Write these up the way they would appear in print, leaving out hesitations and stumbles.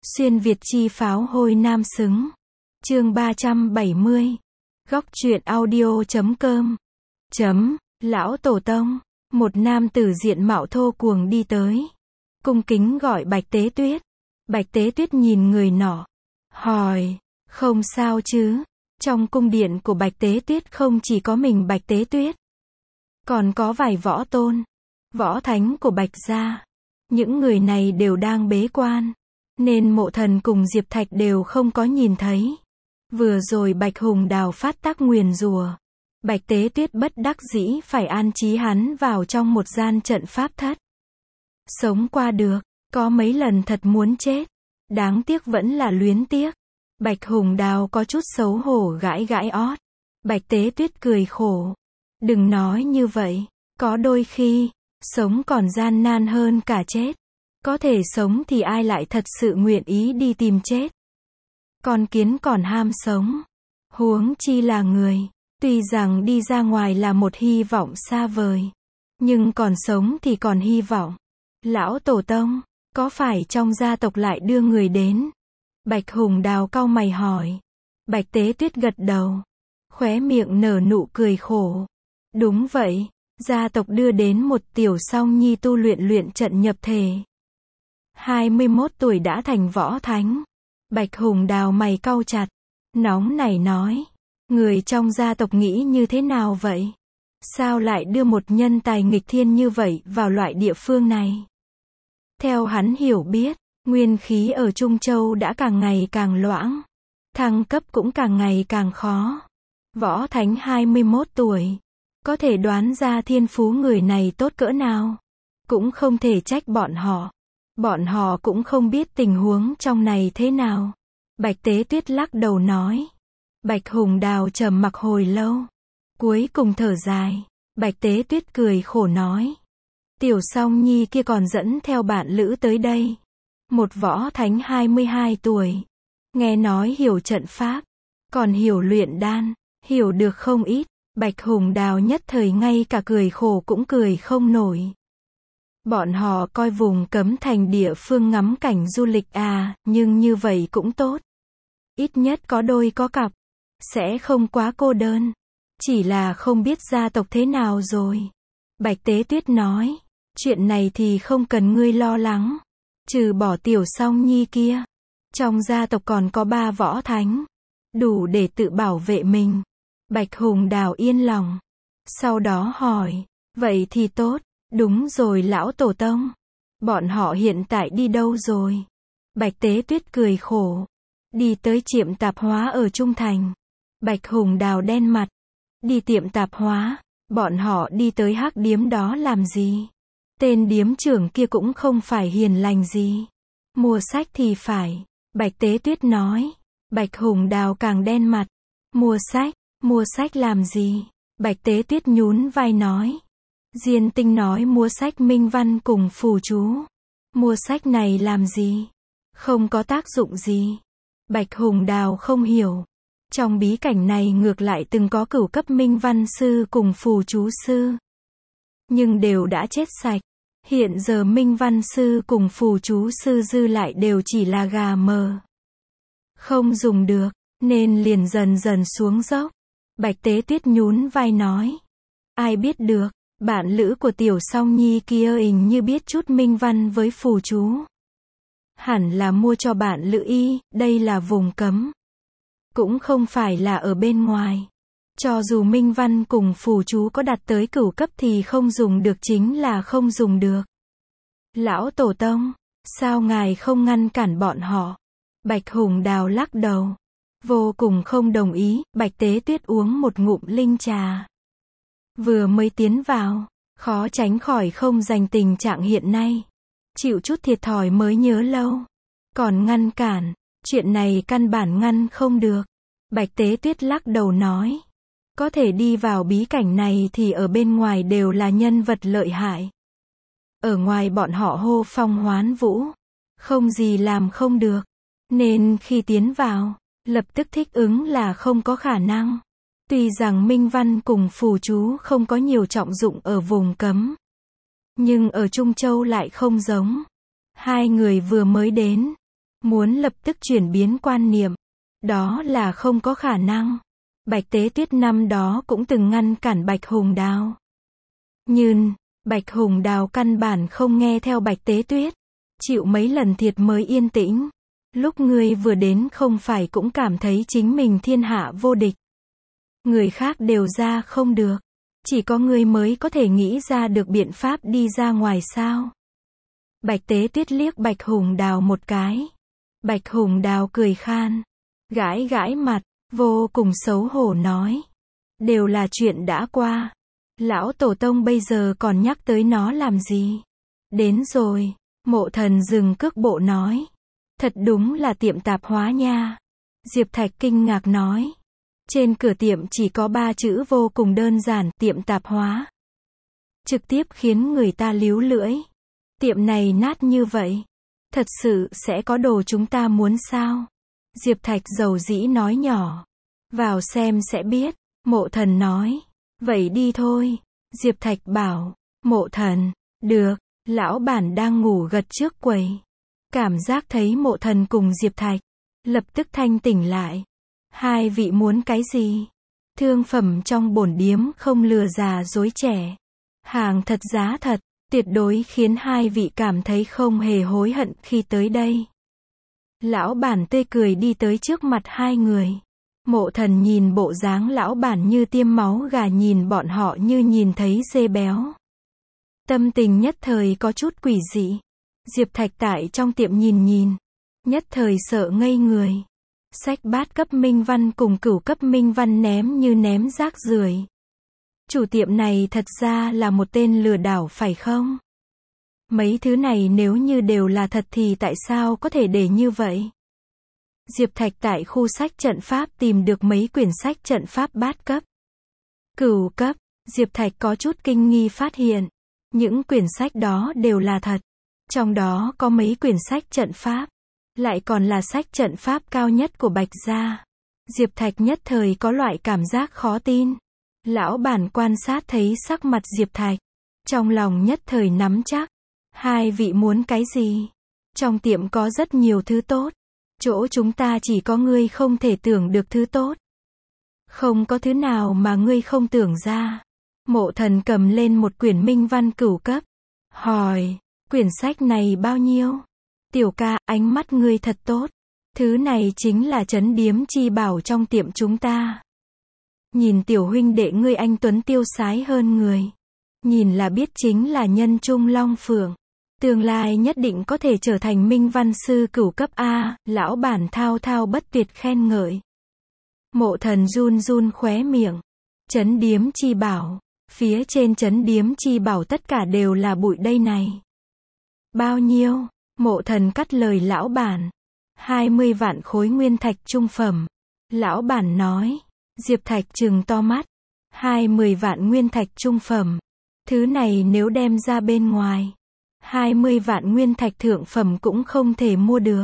Xuyên Việt chi pháo hôi nam xứng. Chương 370. Góc truyện audio.com. Lão Tổ Tông. Một nam tử diện mạo thô cuồng đi tới. Cung kính gọi Bạch Tế Tuyết. Bạch Tế Tuyết nhìn người nọ. Hỏi, không sao chứ? Trong cung điện của Bạch Tế Tuyết không chỉ có mình Bạch Tế Tuyết. Còn có vài võ tôn, võ thánh của Bạch gia. Những người này đều đang bế quan. Nên Mộ Thần cùng Diệp Thạch đều không có nhìn thấy. Vừa rồi Bạch Hùng Đào phát tác nguyền rủa. Bạch Tế Tuyết bất đắc dĩ phải an trí hắn vào trong một gian trận pháp thất. Sống qua được, có mấy lần thật muốn chết. Đáng tiếc vẫn là luyến tiếc. Bạch Hùng Đào có chút xấu hổ gãi gãi ót. Bạch Tế Tuyết cười khổ. Đừng nói như vậy, có đôi khi, sống còn gian nan hơn cả chết. Có thể sống thì ai lại thật sự nguyện ý đi tìm chết. Con kiến còn ham sống. Huống chi là người. Tuy rằng đi ra ngoài là một hy vọng xa vời. Nhưng còn sống thì còn hy vọng. Lão Tổ Tông, có phải trong gia tộc lại đưa người đến? Bạch Hùng Đào cau mày hỏi. Bạch Tế Tuyết gật đầu. Khóe miệng nở nụ cười khổ. Đúng vậy, gia tộc đưa đến một tiểu song nhi tu luyện trận nhập thể. 21 tuổi đã thành võ thánh. Bạch Hùng Đào mày cau chặt. Nóng nảy nói. Người trong gia tộc nghĩ như thế nào vậy? Sao lại đưa một nhân tài nghịch thiên như vậy vào loại địa phương này? Theo hắn hiểu biết, nguyên khí ở Trung Châu đã càng ngày càng loãng. Thăng cấp cũng càng ngày càng khó. Võ thánh 21 tuổi. Có thể đoán ra thiên phú người này tốt cỡ nào. Cũng không thể trách bọn họ. Bọn họ cũng không biết tình huống trong này thế nào. Bạch Tế Tuyết lắc đầu nói. Bạch Hùng Đào trầm mặc hồi lâu. Cuối cùng thở dài. Bạch Tế Tuyết cười khổ nói. Tiểu song nhi kia còn dẫn theo bạn lữ tới đây. Một võ thánh 22 tuổi. Nghe nói hiểu trận pháp. Còn hiểu luyện đan. Hiểu được không ít. Bạch Hùng Đào nhất thời ngay cả cười khổ cũng cười không nổi. Bọn họ coi vùng cấm thành địa phương ngắm cảnh du lịch à, nhưng như vậy cũng tốt. Ít nhất có đôi có cặp. Sẽ không quá cô đơn. Chỉ là không biết gia tộc thế nào rồi. Bạch Tế Tuyết nói. Chuyện này thì không cần ngươi lo lắng. Trừ bỏ tiểu song nhi kia. Trong gia tộc còn có 3 võ thánh. Đủ để tự bảo vệ mình. Bạch Hùng Đào yên lòng. Sau đó hỏi. Vậy thì tốt. Đúng rồi Lão Tổ Tông. Bọn họ hiện tại đi đâu rồi? Bạch Tế Tuyết cười khổ. Đi tới tiệm tạp hóa ở Trung Thành. Bạch Hùng Đào đen mặt. Đi tiệm tạp hóa. Bọn họ đi tới hắc điếm đó làm gì? Tên điếm trưởng kia cũng không phải hiền lành gì. Mua sách thì phải. Bạch Tế Tuyết nói. Bạch Hùng Đào càng đen mặt. Mua sách làm gì? Bạch Tế Tuyết nhún vai nói. Diên Tinh nói mua sách minh văn cùng phù chú. Mua sách này làm gì? Không có tác dụng gì. Bạch Hùng Đào không hiểu. Trong bí cảnh này ngược lại từng có cửu cấp minh văn sư cùng phù chú sư. Nhưng đều đã chết sạch. Hiện giờ minh văn sư cùng phù chú sư dư lại đều chỉ là gà mờ. Không dùng được, nên liền dần dần xuống dốc. Bạch Tế Tuyết nhún vai nói. Ai biết được, bạn lữ của tiểu song nhi kia hình như biết chút minh văn với phù chú. Hẳn là mua cho bạn lữ y, đây là vùng cấm. Cũng không phải là ở bên ngoài. Cho dù minh văn cùng phù chú có đạt tới cửu cấp thì không dùng được chính là không dùng được. Lão Tổ Tông, sao ngài không ngăn cản bọn họ? Bạch Hùng Đào lắc đầu. Vô cùng không đồng ý. Bạch Tế Tuyết uống một ngụm linh trà. Vừa mới tiến vào, khó tránh khỏi không dành tình trạng hiện nay. Chịu chút thiệt thòi mới nhớ lâu. Còn ngăn cản, chuyện này căn bản ngăn không được. Bạch Tế Tuyết lắc đầu nói. Có thể đi vào bí cảnh này thì ở bên ngoài đều là nhân vật lợi hại. Ở ngoài bọn họ hô phong hoán vũ. Không gì làm không được. Nên khi tiến vào, lập tức thích ứng là không có khả năng. Tuy rằng minh văn cùng phù chú không có nhiều trọng dụng ở vùng cấm. Nhưng ở Trung Châu lại không giống. Hai người vừa mới đến. muốn lập tức chuyển biến quan niệm. Đó là không có khả năng. Bạch Tế Tuyết năm đó cũng từng ngăn cản Bạch Hùng Đào. Nhưng, Bạch Hùng Đào căn bản không nghe theo Bạch Tế Tuyết. Chịu mấy lần thiệt mới yên tĩnh. Lúc ngươi vừa đến không phải cũng cảm thấy chính mình thiên hạ vô địch. Người khác đều ra không được. Chỉ có ngươi mới có thể nghĩ ra được biện pháp đi ra ngoài sao. Bạch Tế Tuyết liếc Bạch Hùng Đào một cái. Bạch Hùng Đào cười khan. Gãi gãi mặt, vô cùng xấu hổ nói. Đều là chuyện đã qua. Lão Tổ Tông bây giờ còn nhắc tới nó làm gì? Đến rồi, Mộ Thần dừng cước bộ nói. Thật đúng là tiệm tạp hóa nha. Diệp Thạch kinh ngạc nói. Trên cửa tiệm chỉ có 3 chữ vô cùng đơn giản, tiệm tạp hóa. Trực tiếp khiến người ta líu lưỡi. Tiệm này nát như vậy. Thật sự sẽ có đồ chúng ta muốn sao? Diệp Thạch dầu dĩ nói nhỏ. Vào xem sẽ biết. Mộ Thần nói. Vậy đi thôi. Diệp Thạch bảo. Mộ Thần. Được. Lão bản đang ngủ gật trước quầy. Cảm giác thấy Mộ Thần cùng Diệp Thạch. Lập tức thanh tỉnh lại. Hai vị muốn cái gì? Thương phẩm trong bổn điếm không lừa già dối trẻ. Hàng thật giá thật. Tuyệt đối khiến hai vị cảm thấy không hề hối hận khi tới đây. Lão bản tươi cười đi tới trước mặt hai người. Mộ Thần nhìn bộ dáng lão bản như tiêm máu gà, nhìn bọn họ như nhìn thấy dê béo. Tâm tình nhất thời có chút quỷ dị. Diệp Thạch tại trong tiệm nhìn. Nhất thời sợ ngây người. Sách bát cấp minh văn cùng cửu cấp minh văn ném như ném rác rưởi. Chủ tiệm này thật ra là một tên lừa đảo phải không? Mấy thứ này nếu như đều là thật thì tại sao có thể để như vậy? Diệp Thạch tại khu sách trận pháp tìm được mấy quyển sách trận pháp bát cấp. Cửu cấp, Diệp Thạch có chút kinh nghi phát hiện. Những quyển sách đó đều là thật. Trong đó có mấy quyển sách trận pháp. Lại còn là sách trận pháp cao nhất của Bạch Gia. Diệp Thạch nhất thời có loại cảm giác khó tin. Lão bản quan sát thấy sắc mặt Diệp Thạch. Trong lòng nhất thời nắm chắc. Hai vị muốn cái gì? Trong tiệm có rất nhiều thứ tốt. Chỗ chúng ta chỉ có ngươi không thể tưởng được thứ tốt. Không có thứ nào mà ngươi không tưởng ra. Mộ Thần cầm lên một quyển minh văn cửu cấp. Hỏi, quyển sách này bao nhiêu? Tiểu ca, ánh mắt ngươi thật tốt. Thứ này chính là trấn điếm chi bảo trong tiệm chúng ta. Nhìn tiểu huynh đệ ngươi anh tuấn tiêu sái hơn người. Nhìn là biết chính là nhân trung long phượng. Tương lai nhất định có thể trở thành minh văn sư cửu cấp A, lão bản thao thao bất tuyệt khen ngợi. Mộ Thần run run khóe miệng. Trấn điếm chi bảo. Phía trên trấn điếm chi bảo tất cả đều là bụi đây này. Bao nhiêu? Mộ Thần cắt lời lão bản. 20 vạn khối nguyên thạch trung phẩm. Lão bản nói. Diệp Thạch trừng to mắt. 20 vạn nguyên thạch trung phẩm. Thứ này nếu đem ra bên ngoài. 20 vạn nguyên thạch thượng phẩm cũng không thể mua được.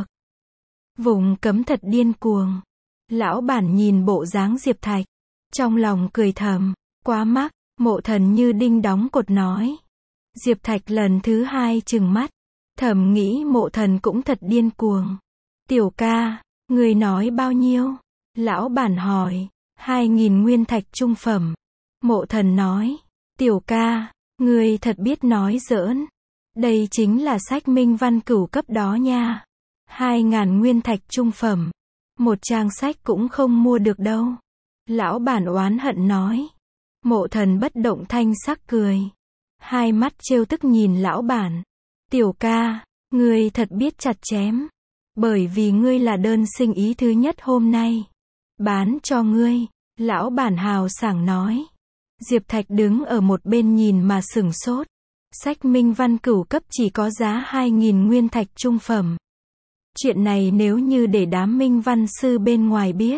Vùng cấm thật điên cuồng. Lão bản nhìn bộ dáng Diệp Thạch. Trong lòng cười thầm. Quá mắc. Mộ Thần như đinh đóng cột nói. Diệp Thạch lần thứ hai trừng mắt. Thầm nghĩ Mộ Thần cũng thật điên cuồng. Tiểu ca, người nói bao nhiêu? Lão bản hỏi. 2.000 nguyên thạch trung phẩm. Mộ Thần nói. Tiểu ca, người thật biết nói giỡn. Đây chính là sách minh văn cửu cấp đó nha. 2.000 nguyên thạch trung phẩm. Một trang sách cũng không mua được đâu. Lão bản oán hận nói. Mộ Thần bất động thanh sắc cười. Hai mắt trêu tức nhìn lão bản. Tiểu ca, ngươi thật biết chặt chém. Bởi vì ngươi là đơn sinh ý thứ nhất hôm nay. Bán cho ngươi. Lão bản hào sảng nói. Diệp Thạch đứng ở một bên nhìn mà sửng sốt. Sách minh văn cửu cấp chỉ có giá 2.000 nguyên thạch trung phẩm. Chuyện này nếu như để đám minh văn sư bên ngoài biết.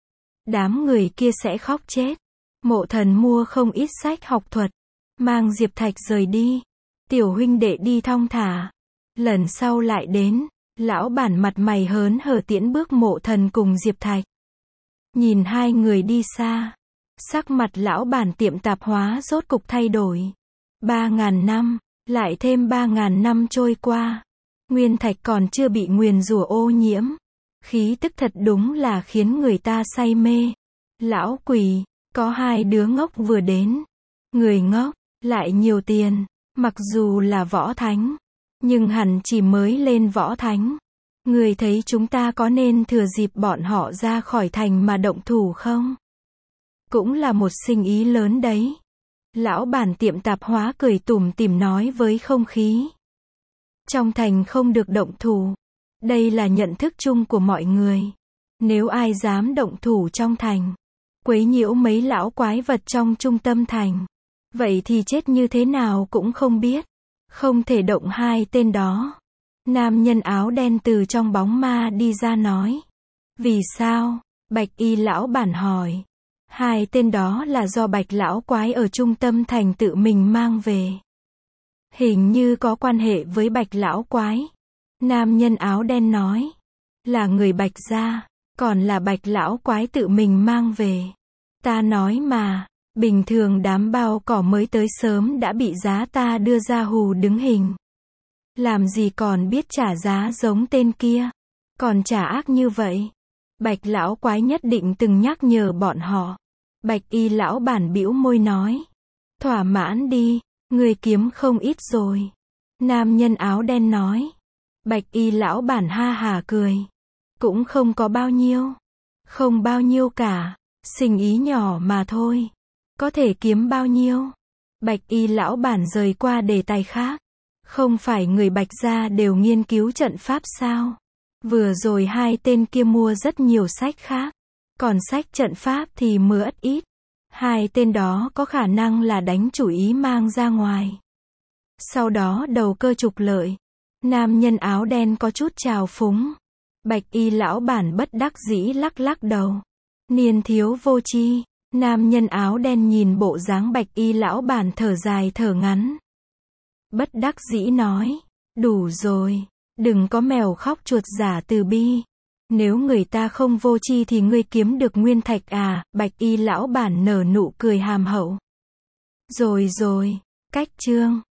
Đám người kia sẽ khóc chết. Mộ Thần mua không ít sách học thuật. Mang Diệp Thạch rời đi. Tiểu huynh đệ đi thong thả. Lần sau lại đến. Lão bản mặt mày hớn hở tiễn bước Mộ Thần cùng Diệp Thạch. Nhìn hai người đi xa. Sắc mặt lão bản tiệm tạp hóa rốt cục thay đổi. 3.000 năm. Lại thêm 3.000 năm trôi qua. Nguyên thạch còn chưa bị nguyền rủa ô nhiễm. Khí tức thật đúng là khiến người ta say mê. Lão quỷ, có hai đứa ngốc vừa đến. Người ngốc, lại nhiều tiền. Mặc dù là võ thánh, nhưng hẳn chỉ mới lên võ thánh. Người thấy chúng ta có nên thừa dịp bọn họ ra khỏi thành mà động thủ không? Cũng là một sinh ý lớn đấy. Lão bản tiệm tạp hóa cười tủm tỉm nói với không khí. Trong thành không được động thủ. Đây là nhận thức chung của mọi người. Nếu ai dám động thủ trong thành, quấy nhiễu mấy lão quái vật trong trung tâm thành, vậy thì chết như thế nào cũng không biết. Không thể động hai tên đó. Nam nhân áo đen từ trong bóng ma đi ra nói. Vì sao? Bạch y lão bản hỏi. Hai tên đó là do bạch lão quái ở trung tâm thành tự mình mang về. Hình như có quan hệ với bạch lão quái. Nam nhân áo đen nói. Là người bạch gia, còn là bạch lão quái tự mình mang về. Ta nói mà, bình thường đám bao cỏ mới tới sớm đã bị giá ta đưa ra hù đứng hình. Làm gì còn biết trả giá giống tên kia, còn trả ác như vậy. Bạch lão quái nhất định từng nhắc nhở bọn họ. Bạch y lão bản bĩu môi nói. Thỏa mãn đi, người kiếm không ít rồi. Nam nhân áo đen nói. Bạch y lão bản ha hả cười. Cũng không có bao nhiêu. Không bao nhiêu cả, sinh ý nhỏ mà thôi. Có thể kiếm bao nhiêu? Bạch y lão bản rời qua đề tài khác. Không phải người bạch gia đều nghiên cứu trận pháp sao? Vừa rồi hai tên kia mua rất nhiều sách khác. Còn sách trận pháp thì mua ít. Hai tên đó có khả năng là đánh chủ ý mang ra ngoài. Sau đó đầu cơ trục lợi. Nam nhân áo đen có chút trào phúng. Bạch y lão bản bất đắc dĩ lắc lắc đầu. Niên thiếu vô tri. Nam nhân áo đen nhìn bộ dáng bạch y lão bản thở dài thở ngắn. Bất đắc dĩ nói. Đủ rồi. Đừng có mèo khóc chuột giả từ bi. Nếu người ta không vô tri thì ngươi kiếm được nguyên thạch à? Bạch y lão bản nở nụ cười hàm hậu. Rồi, cách chương.